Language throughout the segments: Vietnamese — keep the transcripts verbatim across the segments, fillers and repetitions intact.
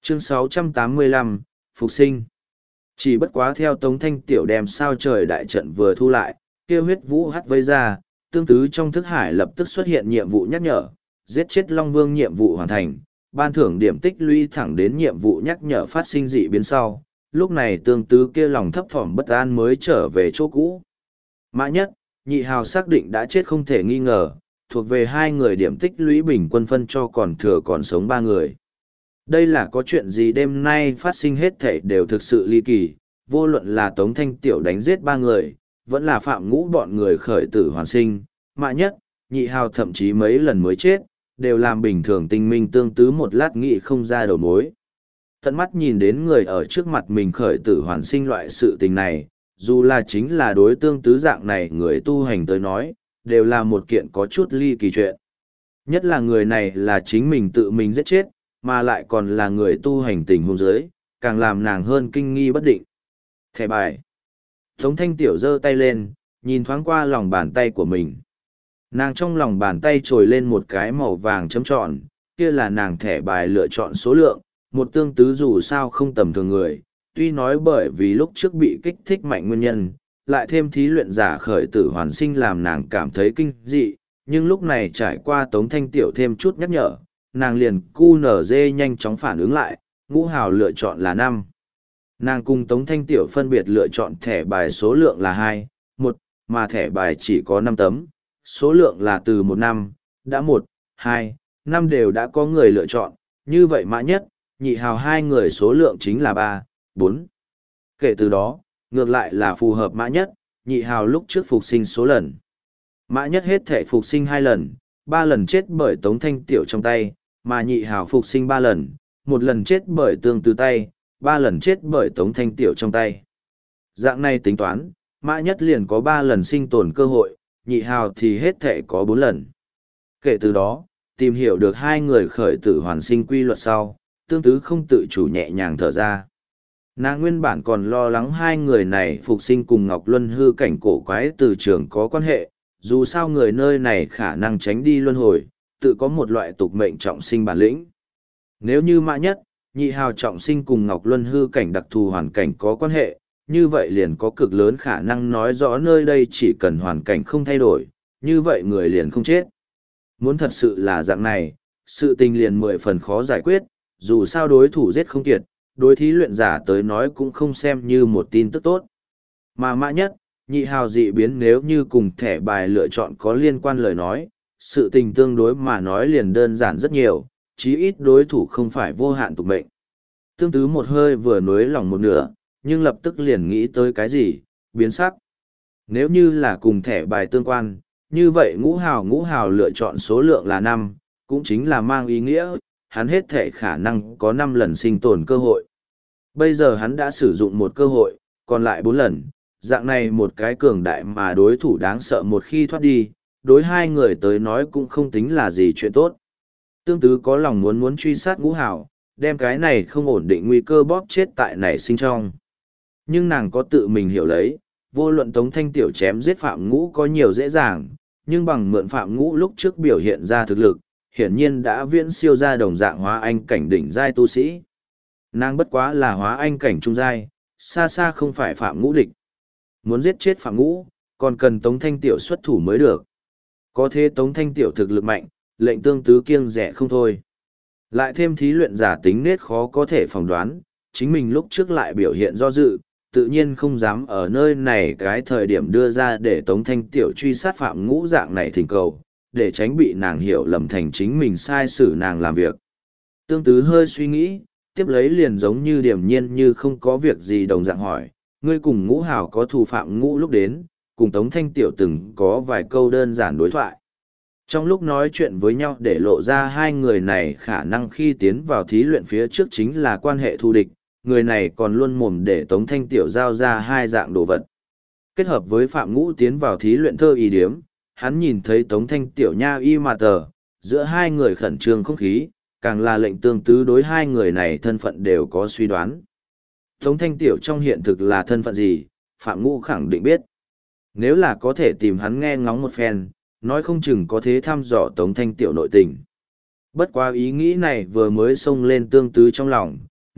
Chương sáu trăm tám mươi lăm, Phục sinh. Chỉ bất quá theo Tống Thanh Tiểu đem sao trời đại trận vừa thu lại, kia huyết vũ hắt vây ra, tương tứ trong thức hải lập tức xuất hiện nhiệm vụ nhắc nhở, giết chết Long Vương nhiệm vụ hoàn thành, ban thưởng điểm tích lũy thẳng đến nhiệm vụ nhắc nhở phát sinh dị biến sau. Lúc này tương tứ kia lòng thấp thỏm bất an mới trở về chỗ cũ. Mã Nhất, Nhị Hào xác định đã chết không thể nghi ngờ, thuộc về hai người điểm tích lũy bình quân phân cho còn thừa còn sống ba người. Đây là có chuyện gì đêm nay phát sinh hết thảy đều thực sự ly kỳ, vô luận là Tống Thanh Tiểu đánh giết ba người, vẫn là Phạm Ngũ bọn người khởi tử hoàn sinh, Mã Nhất, Nhị Hào thậm chí mấy lần mới chết, đều làm bình thường tinh minh tương tứ một lát nghĩ không ra đầu mối. Tận mắt nhìn đến người ở trước mặt mình khởi tử hoàn sinh loại sự tình này, dù là chính là đối tương tứ dạng này người tu hành tới nói, đều là một kiện có chút ly kỳ chuyện. Nhất là người này là chính mình tự mình giết chết, mà lại còn là người tu hành tình huống giới, càng làm nàng hơn kinh nghi bất định. Thẻ bài. Tống Thanh Tiểu giơ tay lên, nhìn thoáng qua lòng bàn tay của mình. Nàng trong lòng bàn tay trồi lên một cái màu vàng chấm tròn, kia là nàng thẻ bài lựa chọn số lượng, một tương tứ dù sao không tầm thường người, tuy nói bởi vì lúc trước bị kích thích mạnh nguyên nhân, lại thêm thí luyện giả khởi tử hoàn sinh làm nàng cảm thấy kinh dị, nhưng lúc này trải qua Tống Thanh Tiểu thêm chút nhắc nhở, nàng liền cu nở dê nhanh chóng phản ứng lại, Ngũ Hào lựa chọn là năm. Nàng cùng Tống Thanh Tiểu phân biệt lựa chọn thẻ bài số lượng là hai, một, mà thẻ bài chỉ có năm tấm, số lượng là từ một năm, đã một, hai, năm đều đã có người lựa chọn, như vậy Mã Nhất, Nhị Hào hai người số lượng chính là ba, bốn. Kể từ đó, ngược lại là phù hợp Mã Nhất, Nhị Hào lúc trước phục sinh số lần. Mã Nhất hết thể phục sinh hai lần, ba lần chết bởi Tống Thanh Tiểu trong tay, mà Nhị Hào phục sinh ba lần, một lần chết bởi tương tứ tay, ba lần chết bởi Tống Thanh Tiểu trong tay. Dạng này tính toán, Mã Nhất liền có ba lần sinh tồn cơ hội, Nhị Hào thì hết thể có bốn lần. Kể từ đó, tìm hiểu được hai người khởi tử hoàn sinh quy luật sau, tương tứ không tự chủ nhẹ nhàng thở ra. Nàng nguyên bản còn lo lắng hai người này phục sinh cùng Ngọc Luân hư cảnh cổ quái từ trường có quan hệ, dù sao người nơi này khả năng tránh đi luân hồi, tự có một loại tục mệnh trọng sinh bản lĩnh. Nếu như Mã Nhất, Nhị Hào trọng sinh cùng Ngọc Luân hư cảnh đặc thù hoàn cảnh có quan hệ, như vậy liền có cực lớn khả năng nói rõ nơi đây chỉ cần hoàn cảnh không thay đổi, như vậy người liền không chết. Muốn thật sự là dạng này, sự tình liền mười phần khó giải quyết, dù sao đối thủ giết không kiệt, đối thí luyện giả tới nói cũng không xem như một tin tức tốt. Mà Mã Nhất, Nhị Hào dị biến nếu như cùng thẻ bài lựa chọn có liên quan lời nói, sự tình tương đối mà nói liền đơn giản rất nhiều, chí ít đối thủ không phải vô hạn tục mệnh. Tương tứ một hơi vừa nối lòng một nửa, nhưng lập tức liền nghĩ tới cái gì, biến sắc. Nếu như là cùng thẻ bài tương quan, như vậy Ngũ Hào Ngũ Hào lựa chọn số lượng là năm, cũng chính là mang ý nghĩa, hắn hết thể khả năng có năm lần sinh tồn cơ hội. Bây giờ hắn đã sử dụng một cơ hội, còn lại bốn lần, dạng này một cái cường đại mà đối thủ đáng sợ một khi thoát đi, đối hai người tới nói cũng không tính là gì chuyện tốt. Tương tứ có lòng muốn muốn truy sát Ngũ Hào, đem cái này không ổn định nguy cơ bóp chết tại nảy sinh trong. Nhưng nàng có tự mình hiểu lấy, vô luận Tống Thanh Tiểu chém giết Phạm Ngũ có nhiều dễ dàng, nhưng bằng mượn Phạm Ngũ lúc trước biểu hiện ra thực lực, hiển nhiên đã viễn siêu ra đồng dạng hóa anh cảnh đỉnh giai tu sĩ. Nàng bất quá là hóa anh cảnh trung giai, xa xa không phải Phạm Ngũ địch. Muốn giết chết Phạm Ngũ, còn cần Tống Thanh Tiểu xuất thủ mới được. Có thế Tống Thanh Tiểu thực lực mạnh, lệnh tương tứ kiêng rẻ không thôi. Lại thêm thí luyện giả tính nết khó có thể phỏng đoán, chính mình lúc trước lại biểu hiện do dự, tự nhiên không dám ở nơi này cái thời điểm đưa ra để Tống Thanh Tiểu truy sát Phạm Ngũ dạng này thỉnh cầu, để tránh bị nàng hiểu lầm thành chính mình sai xử nàng làm việc. Tương tứ hơi suy nghĩ, tiếp lấy liền giống như điềm nhiên như không có việc gì đồng dạng hỏi, ngươi cùng Ngũ Hào có thù Phạm Ngũ lúc đến, cùng Tống Thanh Tiểu từng có vài câu đơn giản đối thoại. Trong lúc nói chuyện với nhau để lộ ra hai người này khả năng khi tiến vào thí luyện phía trước chính là quan hệ thù địch, người này còn luôn mồm để Tống Thanh Tiểu giao ra hai dạng đồ vật. Kết hợp với Phạm Ngũ tiến vào thí luyện thơ y điếm, hắn nhìn thấy Tống Thanh Tiểu nha y mà tờ, giữa hai người khẩn trương không khí, càng là lệnh tương tứ đối hai người này thân phận đều có suy đoán. Tống Thanh Tiểu trong hiện thực là thân phận gì, Phạm Ngũ khẳng định biết. Nếu là có thể tìm hắn nghe ngóng một phen, nói không chừng có thế thăm dò Tống Thanh Tiểu nội tình. Bất quá ý nghĩ này vừa mới xông lên tương tứ trong lòng,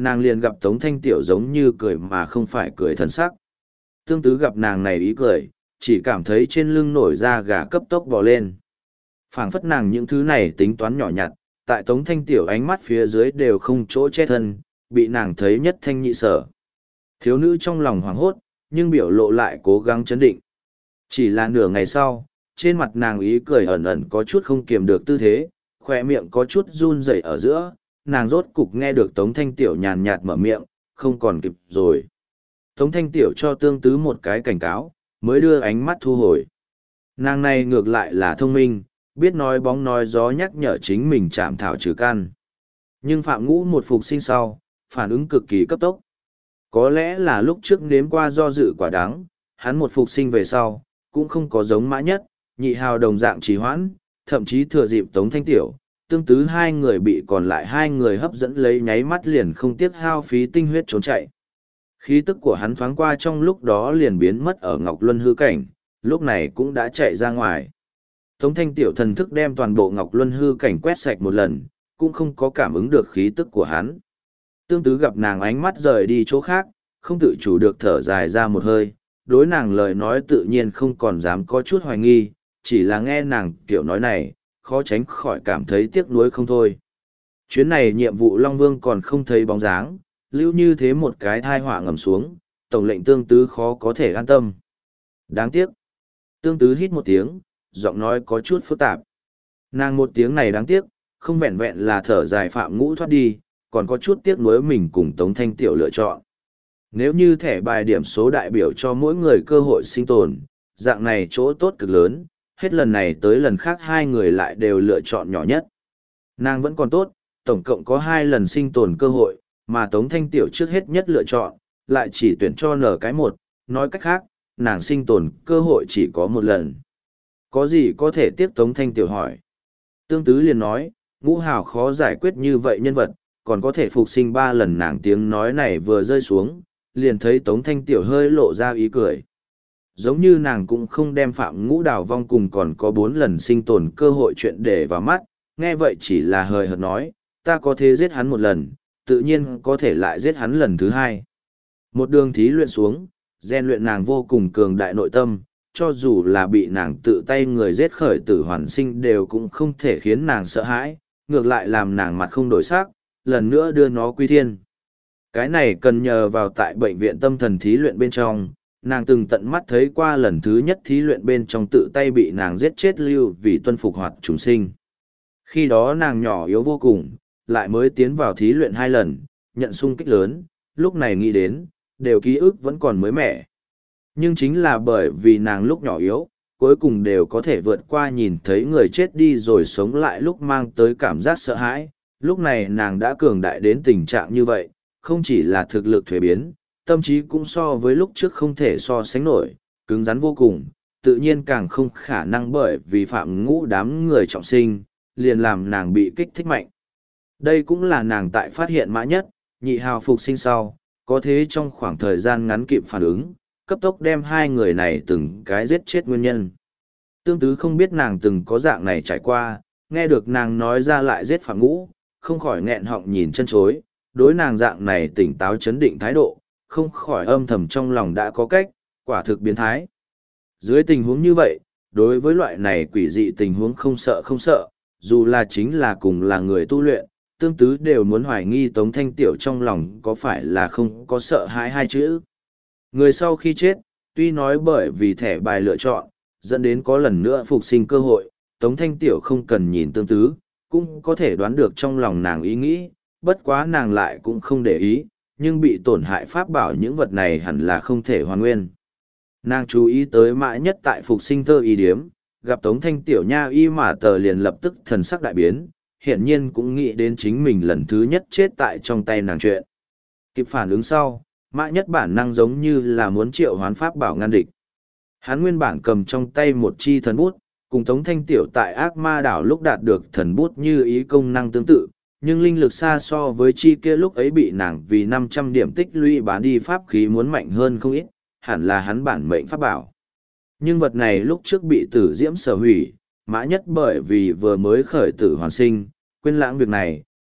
nàng liền gặp Tống Thanh Tiểu giống như cười mà không phải cười thần sắc. Tương Tứ gặp nàng này ý cười, chỉ cảm thấy trên lưng nổi da gà cấp tốc bò lên. Phảng phất nàng những thứ này tính toán nhỏ nhặt, tại Tống Thanh Tiểu ánh mắt phía dưới đều không chỗ che thân, bị nàng thấy nhất thanh nhị sở. Thiếu nữ trong lòng hoảng hốt, nhưng biểu lộ lại cố gắng chấn định. Chỉ là nửa ngày sau, trên mặt nàng ý cười ẩn ẩn có chút không kiềm được tư thế, khỏe miệng có chút run rẩy ở giữa, nàng rốt cục nghe được Tống Thanh Tiểu nhàn nhạt mở miệng, không còn kịp rồi. Tống Thanh Tiểu cho Tương Tứ một cái cảnh cáo, mới đưa ánh mắt thu hồi. Nàng này ngược lại là thông minh, biết nói bóng nói gió nhắc nhở chính mình chạm thảo trừ căn. Nhưng Phạm Ngũ một phục sinh sau, phản ứng cực kỳ cấp tốc. Có lẽ là lúc trước nếm qua do dự quả đắng, hắn một phục sinh về sau, cũng không có giống Mã Nhất, Nhị Hào đồng dạng trì hoãn, thậm chí thừa dịp Tống Thanh Tiểu, Tương Tứ hai người bị còn lại hai người hấp dẫn lấy nháy mắt liền không tiếc hao phí tinh huyết trốn chạy. Khí tức của hắn thoáng qua trong lúc đó liền biến mất ở Ngọc Luân hư cảnh, lúc này cũng đã chạy ra ngoài. Tống Thanh Tiểu thần thức đem toàn bộ Ngọc Luân hư cảnh quét sạch một lần, cũng không có cảm ứng được khí tức của hắn. Tương Tứ gặp nàng ánh mắt rời đi chỗ khác, không tự chủ được thở dài ra một hơi, đối nàng lời nói tự nhiên không còn dám có chút hoài nghi, chỉ là nghe nàng kiểu nói này, khó tránh khỏi cảm thấy tiếc nuối không thôi. Chuyến này nhiệm vụ Long Vương còn không thấy bóng dáng, lưu như thế một cái thai họa ngầm xuống, tổng lệnh Tương Tứ khó có thể an tâm. Đáng tiếc. Tương Tứ hít một tiếng, giọng nói có chút phức tạp. Nàng một tiếng này đáng tiếc, không vẹn vẹn là thở dài Phạm Ngũ thoát đi, còn có chút tiếc nuối mình cùng Tống Thanh Tiểu lựa chọn. Nếu như thẻ bài điểm số đại biểu cho mỗi người cơ hội sinh tồn, dạng này chỗ tốt cực lớn, hết lần này tới lần khác hai người lại đều lựa chọn nhỏ nhất. Nàng vẫn còn tốt, tổng cộng có hai lần sinh tồn cơ hội, mà Tống Thanh Tiểu trước hết nhất lựa chọn, lại chỉ tuyển cho nở cái một, nói cách khác, nàng sinh tồn cơ hội chỉ có một lần. Có gì có thể tiếp Tống Thanh Tiểu hỏi? Tương Tứ liền nói, Ngũ Hào khó giải quyết như vậy nhân vật, còn có thể phục sinh ba lần. Nàng tiếng nói này vừa rơi xuống, liền thấy Tống Thanh Tiểu hơi lộ ra ý cười. Giống như nàng cũng không đem Phạm Ngũ đào vong cùng còn có bốn lần sinh tồn cơ hội chuyện để vào mắt, nghe vậy chỉ là hời hợt nói, ta có thể giết hắn một lần, tự nhiên có thể lại giết hắn lần thứ hai. Một đường thí luyện xuống, rèn luyện nàng vô cùng cường đại nội tâm, cho dù là bị nàng tự tay người giết khởi tử hoàn sinh đều cũng không thể khiến nàng sợ hãi, ngược lại làm nàng mặt không đổi sắc, lần nữa đưa nó quy thiên. Cái này cần nhờ vào tại bệnh viện tâm thần thí luyện bên trong, nàng từng tận mắt thấy qua lần thứ nhất thí luyện bên trong tự tay bị nàng giết chết lưu vì tuân phục hoạt trùng sinh. Khi đó nàng nhỏ yếu vô cùng, lại mới tiến vào thí luyện hai lần, nhận sung kích lớn, lúc này nghĩ đến, đều ký ức vẫn còn mới mẻ. Nhưng chính là bởi vì nàng lúc nhỏ yếu, cuối cùng đều có thể vượt qua nhìn thấy người chết đi rồi sống lại lúc mang tới cảm giác sợ hãi, lúc này nàng đã cường đại đến tình trạng như vậy, không chỉ là thực lực thuế biến, tâm trí cũng so với lúc trước không thể so sánh nổi, cứng rắn vô cùng, tự nhiên càng không khả năng bởi vì Phạm Ngũ đám người trọng sinh, liền làm nàng bị kích thích mạnh. Đây cũng là nàng tại phát hiện Mã Nhất, Nhị Hào phục sinh sau, có thế trong khoảng thời gian ngắn kịp phản ứng, cấp tốc đem hai người này từng cái giết chết nguyên nhân. Tương Tứ không biết nàng từng có dạng này trải qua, nghe được nàng nói ra lại giết Phạm Ngũ, không khỏi nghẹn họng nhìn chân chối, đối nàng dạng này tỉnh táo chấn định thái độ, không khỏi âm thầm trong lòng đã có cách, quả thực biến thái. Dưới tình huống như vậy, đối với loại này quỷ dị tình huống không sợ không sợ, dù là chính là cùng là người tu luyện, Tương Tứ đều muốn hoài nghi Tống Thanh Tiểu trong lòng có phải là không có sợ hãi hai chữ. Người sau khi chết, tuy nói bởi vì thẻ bài lựa chọn, dẫn đến có lần nữa phục sinh cơ hội, Tống Thanh Tiểu không cần nhìn Tương Tứ, cũng có thể đoán được trong lòng nàng ý nghĩ, bất quá nàng lại cũng không để ý, nhưng bị tổn hại pháp bảo những vật này hẳn là không thể hoàn nguyên. Nàng chú ý tới Mã Nhất tại phục sinh thơ y điếm, gặp Tống Thanh Tiểu nha y mà tờ liền lập tức thần sắc đại biến, hiển nhiên cũng nghĩ đến chính mình lần thứ nhất chết tại trong tay nàng chuyện. Kịp phản ứng sau, Mã Nhất bản năng giống như là muốn triệu hoán pháp bảo ngăn địch. Hắn nguyên bản cầm trong tay một chi thần bút, cùng Tống Thanh Tiểu tại ác ma đảo lúc đạt được thần bút như ý công năng tương tự, nhưng linh lực xa so với chi kia lúc ấy bị nàng vì năm trăm điểm tích lũy bán đi pháp khí muốn mạnh hơn không ít, hẳn là hắn bản mệnh pháp bảo. Nhưng vật này lúc trước bị tử diễm sở hủy, Mã Nhất bởi vì vừa mới khởi tử hoàn sinh, quên lãng việc này,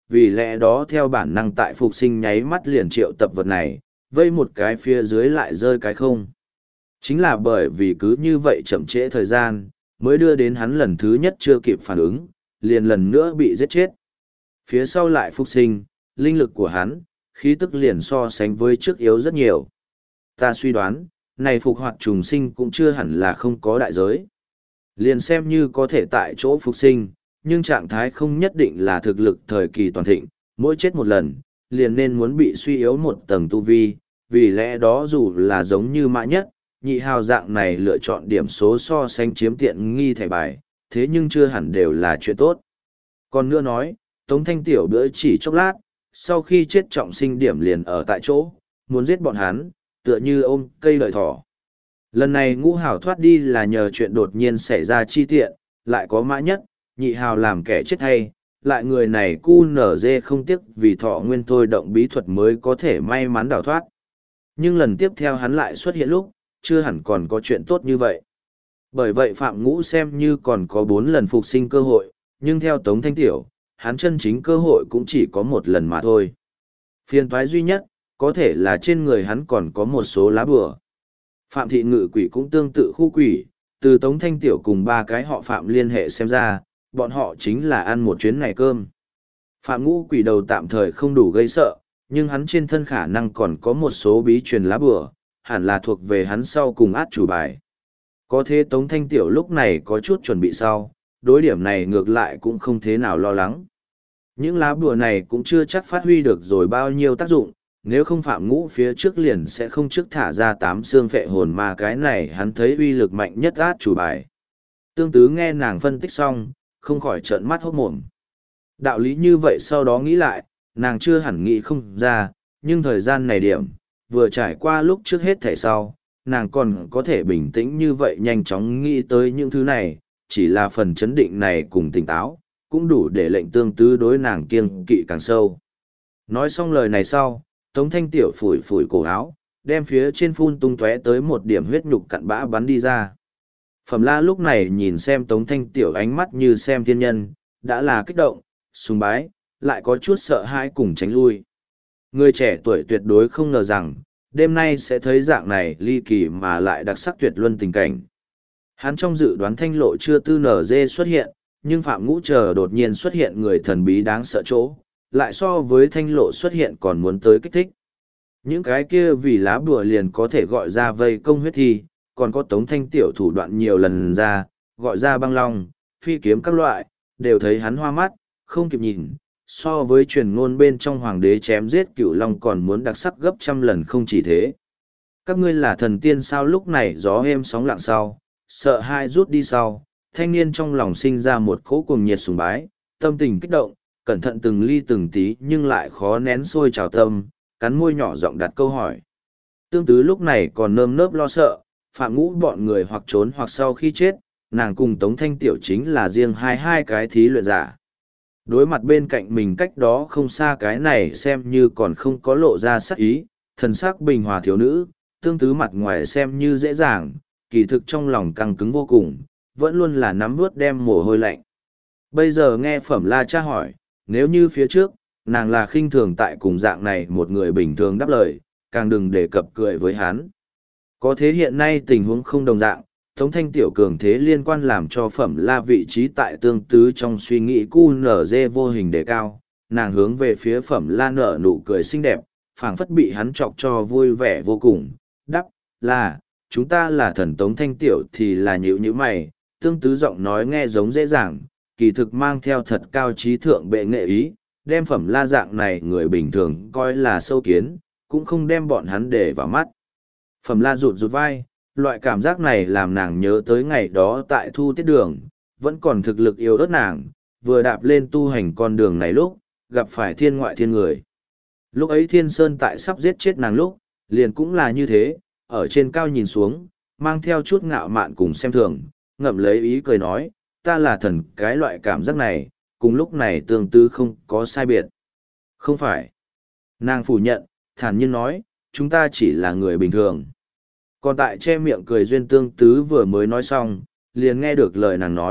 vì lẽ đó theo bản năng tại phục sinh nháy mắt liền triệu tập vật này, vây một cái phía dưới lại rơi cái không. Chính là bởi vì cứ như vậy chậm trễ thời gian, mới đưa đến hắn lần thứ nhất chưa kịp phản ứng, liền lần nữa bị giết chết. Phía sau lại phục sinh, linh lực của hắn, khí tức liền so sánh với trước yếu rất nhiều. Ta suy đoán, này phục hoạt trùng sinh cũng chưa hẳn là không có đại giới. Liền xem như có thể tại chỗ phục sinh, nhưng trạng thái không nhất định là thực lực thời kỳ toàn thịnh, mỗi chết một lần, liền nên muốn bị suy yếu một tầng tu vi, vì lẽ đó dù là giống như mã nhất, nhị hào dạng này lựa chọn điểm số so sánh chiếm tiện nghi thẻ bài, thế nhưng chưa hẳn đều là chuyện tốt. Còn nữa nói, Tống Thanh Tiểu bữa chỉ chốc lát, sau khi chết trọng sinh điểm liền ở tại chỗ, muốn giết bọn hắn, tựa như ôm cây lợi thỏ. Lần này ngũ hào thoát đi là nhờ chuyện đột nhiên xảy ra chi tiện, lại có mã nhất, nhị hào làm kẻ chết hay, lại người này cu nở dê không tiếc vì thọ nguyên thôi động bí thuật mới có thể may mắn đào thoát. Nhưng lần tiếp theo hắn lại xuất hiện lúc, chưa hẳn còn có chuyện tốt như vậy. Bởi vậy Phạm Ngũ xem như còn có bốn lần phục sinh cơ hội, nhưng theo Tống Thanh Tiểu, hắn chân chính cơ hội cũng chỉ có một lần mà thôi. Phiền toái duy nhất, có thể là trên người hắn còn có một số lá bùa. Phạm thị ngự quỷ cũng tương tự khu quỷ, từ Tống Thanh Tiểu cùng ba cái họ Phạm liên hệ xem ra, bọn họ chính là ăn một chuyến này cơm. Phạm Ngũ quỷ đầu tạm thời không đủ gây sợ, nhưng hắn trên thân khả năng còn có một số bí truyền lá bùa, hẳn là thuộc về hắn sau cùng át chủ bài. Có thế Tống Thanh Tiểu lúc này có chút chuẩn bị sau, đối điểm này ngược lại cũng không thế nào lo lắng. Những lá bùa này cũng chưa chắc phát huy được rồi bao nhiêu tác dụng, nếu không Phạm Ngũ phía trước liền sẽ không trước thả ra tám xương phệ hồn mà cái này hắn thấy uy lực mạnh nhất át chủ bài. Tương Tứ nghe nàng phân tích xong, không khỏi trợn mắt hốt mồm. Đạo lý như vậy sau đó nghĩ lại, nàng chưa hẳn nghĩ không ra, nhưng thời gian này điểm, vừa trải qua lúc trước hết thảy sau, nàng còn có thể bình tĩnh như vậy nhanh chóng nghĩ tới những thứ này, chỉ là phần chấn định này cùng tỉnh táo, cũng đủ để lệnh Tương Tứ đối nàng kiêng kỵ càng sâu. Nói xong lời này sau, Tống Thanh Tiểu phủi phủi cổ áo, đem phía trên phun tung tóe tới một điểm huyết nhục cặn bã bắn đi ra. Phẩm La lúc này nhìn xem Tống Thanh Tiểu ánh mắt như xem thiên nhân, đã là kích động, sùng bái, lại có chút sợ hãi cùng tránh lui. Người trẻ tuổi tuyệt đối không ngờ rằng, đêm nay sẽ thấy dạng này ly kỳ mà lại đặc sắc tuyệt luân tình cảnh. Hắn trong dự đoán Thanh Lộ chưa tư nở dê xuất hiện, nhưng Phạm Ngũ chờ đột nhiên xuất hiện người thần bí đáng sợ chỗ, lại so với Thanh Lộ xuất hiện còn muốn tới kích thích. Những cái kia vì lá bùa liền có thể gọi ra vây công huyết thi, còn có Tống Thanh Tiểu thủ đoạn nhiều lần ra, gọi ra băng long, phi kiếm các loại, đều thấy hắn hoa mắt, không kịp nhìn, so với truyền ngôn bên trong hoàng đế chém giết cửu long còn muốn đặc sắc gấp trăm lần không chỉ thế. Các ngươi là thần tiên sao? Lúc này gió êm sóng lặng sau, sợ hai rút đi sau, thanh niên trong lòng sinh ra một cỗ cuồng nhiệt sùng bái, tâm tình kích động, cẩn thận từng ly từng tí nhưng lại khó nén sôi trào tâm, cắn môi nhỏ giọng đặt câu hỏi. Tương Tứ lúc này còn nơm nớp lo sợ, Phạm Ngũ bọn người hoặc trốn hoặc sau khi chết, nàng cùng Tống Thanh Tiểu chính là riêng hai hai cái thí luyện giả. Đối mặt bên cạnh mình cách đó không xa cái này xem như còn không có lộ ra sắc ý, thần sắc bình hòa thiếu nữ, Tương Tứ mặt ngoài xem như dễ dàng, kỳ thực trong lòng căng cứng vô cùng, vẫn luôn là nắm vớt đem mồ hôi lạnh. Bây giờ nghe Phẩm La tra hỏi, nếu như phía trước, nàng là khinh thường tại cùng dạng này một người bình thường đáp lời, càng đừng đề cập cười với hắn. Có thế hiện nay tình huống không đồng dạng, Tống Thanh Tiểu cường thế liên quan làm cho Phẩm La vị trí tại Tương Tứ trong suy nghĩ cu nở dê vô hình đề cao, nàng hướng về phía Phẩm La nở nụ cười xinh đẹp, phảng phất bị hắn chọc cho vui vẻ vô cùng, đắp, là, chúng ta là thần Tống Thanh Tiểu thì là nhữ như mày, Tương Tứ giọng nói nghe giống dễ dàng, kỳ thực mang theo thật cao trí thượng bệ nghệ ý, đem Phẩm La dạng này người bình thường coi là sâu kiến, cũng không đem bọn hắn để vào mắt. Phẩm La rụt rụt vai, loại cảm giác này làm nàng nhớ tới ngày đó tại thu tiết đường, vẫn còn thực lực yếu ớt nàng, vừa đạp lên tu hành con đường này lúc, gặp phải thiên ngoại thiên người. Lúc ấy Thiên Sơn tại sắp giết chết nàng lúc, liền cũng là như thế, ở trên cao nhìn xuống, mang theo chút ngạo mạn cùng xem thường, ngậm lấy ý cười nói, ta là thần, cái loại cảm giác này, cùng lúc này Tương Tứ không có sai biệt. Không phải. Nàng phủ nhận, thản nhiên nói, chúng ta chỉ là người bình thường. Còn tại che miệng cười duyên Tương Tứ vừa mới nói xong, liền nghe được lời nàng nói,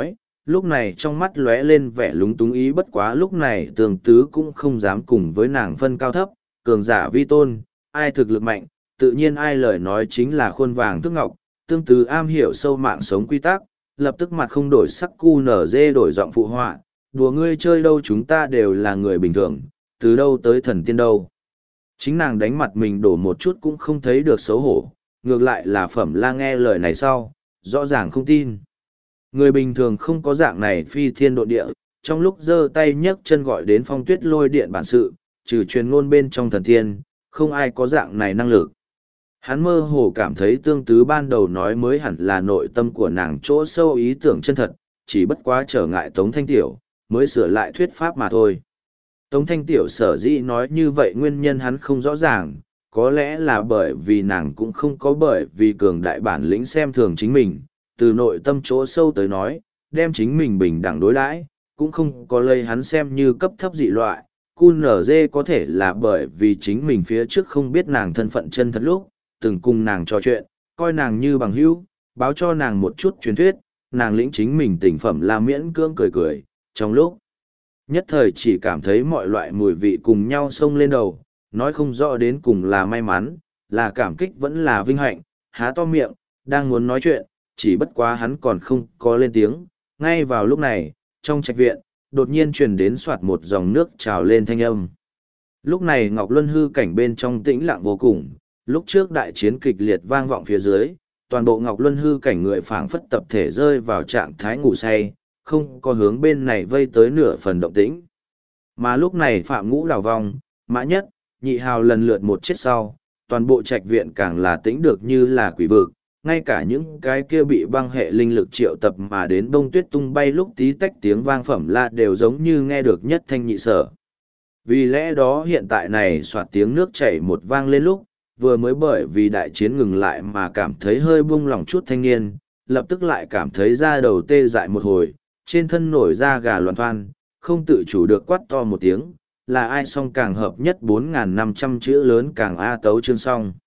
lúc này trong mắt lóe lên vẻ lúng túng ý, bất quá lúc này Tương Tứ cũng không dám cùng với nàng phân cao thấp, cường giả vi tôn, ai thực lực mạnh, tự nhiên ai lời nói chính là khuôn vàng thước ngọc. Tương Tứ am hiểu sâu mạng sống quy tắc, lập tức mặt không đổi sắc cu nở dê đổi giọng phụ họa, đùa ngươi chơi đâu, chúng ta đều là người bình thường, từ đâu tới thần tiên đâu. Chính nàng đánh mặt mình đổ một chút cũng không thấy được xấu hổ, ngược lại là Phẩm La nghe lời này sau, rõ ràng không tin. Người bình thường không có dạng này phi thiên độ địa, trong lúc giơ tay nhấc chân gọi đến Phong Tuyết lôi điện bản sự, trừ truyền ngôn bên trong thần tiên, không ai có dạng này năng lực. Hắn mơ hồ cảm thấy Tương Tứ ban đầu nói mới hẳn là nội tâm của nàng chỗ sâu ý tưởng chân thật, chỉ bất quá trở ngại Tống Thanh Tiểu, mới sửa lại thuyết pháp mà thôi. Tống Thanh Tiểu sở dĩ nói như vậy nguyên nhân hắn không rõ ràng, có lẽ là bởi vì nàng cũng không có bởi vì cường đại bản lĩnh xem thường chính mình, từ nội tâm chỗ sâu tới nói, đem chính mình bình đẳng đối đãi, cũng không có lấy hắn xem như cấp thấp dị loại. Cu nở dê có thể là bởi vì chính mình phía trước không biết nàng thân phận chân thật lúc, từng cùng nàng trò chuyện, coi nàng như bằng hữu, báo cho nàng một chút truyền thuyết, nàng lĩnh chính mình tình phẩm là miễn cưỡng cười cười, trong lúc nhất thời chỉ cảm thấy mọi loại mùi vị cùng nhau xông lên đầu, nói không rõ đến cùng là may mắn, là cảm kích vẫn là vinh hạnh, há to miệng, đang muốn nói chuyện, chỉ bất quá hắn còn không có lên tiếng. Ngay vào lúc này, trong trạch viện, đột nhiên truyền đến soạt một dòng nước trào lên thanh âm. Lúc này Ngọc Luân hư cảnh bên trong tĩnh lặng vô cùng, lúc trước đại chiến kịch liệt vang vọng phía dưới, toàn bộ Ngọc Luân hư cảnh người phảng phất tập thể rơi vào trạng thái ngủ say, không có hướng bên này vây tới nửa phần động tĩnh. Mà lúc này Phạm Ngũ đào vong, Mã Nhất, Nhị Hào lần lượt một chết sau, toàn bộ trạch viện càng là tĩnh được như là quỷ vực, ngay cả những cái kia bị băng hệ linh lực triệu tập mà đến bông tuyết tung bay lúc tí tách tiếng vang Phẩm La đều giống như nghe được nhất thanh nhị sở. Vì lẽ đó hiện tại này soạt tiếng nước chảy một vang lên lúc, vừa mới bởi vì đại chiến ngừng lại mà cảm thấy hơi buông lỏng chút thanh niên, lập tức lại cảm thấy da đầu tê dại một hồi, trên thân nổi da gà loạn thoan, không tự chủ được quát to một tiếng, là ai song càng hợp nhất bốn nghìn năm trăm chữ lớn càng A tấu chương song.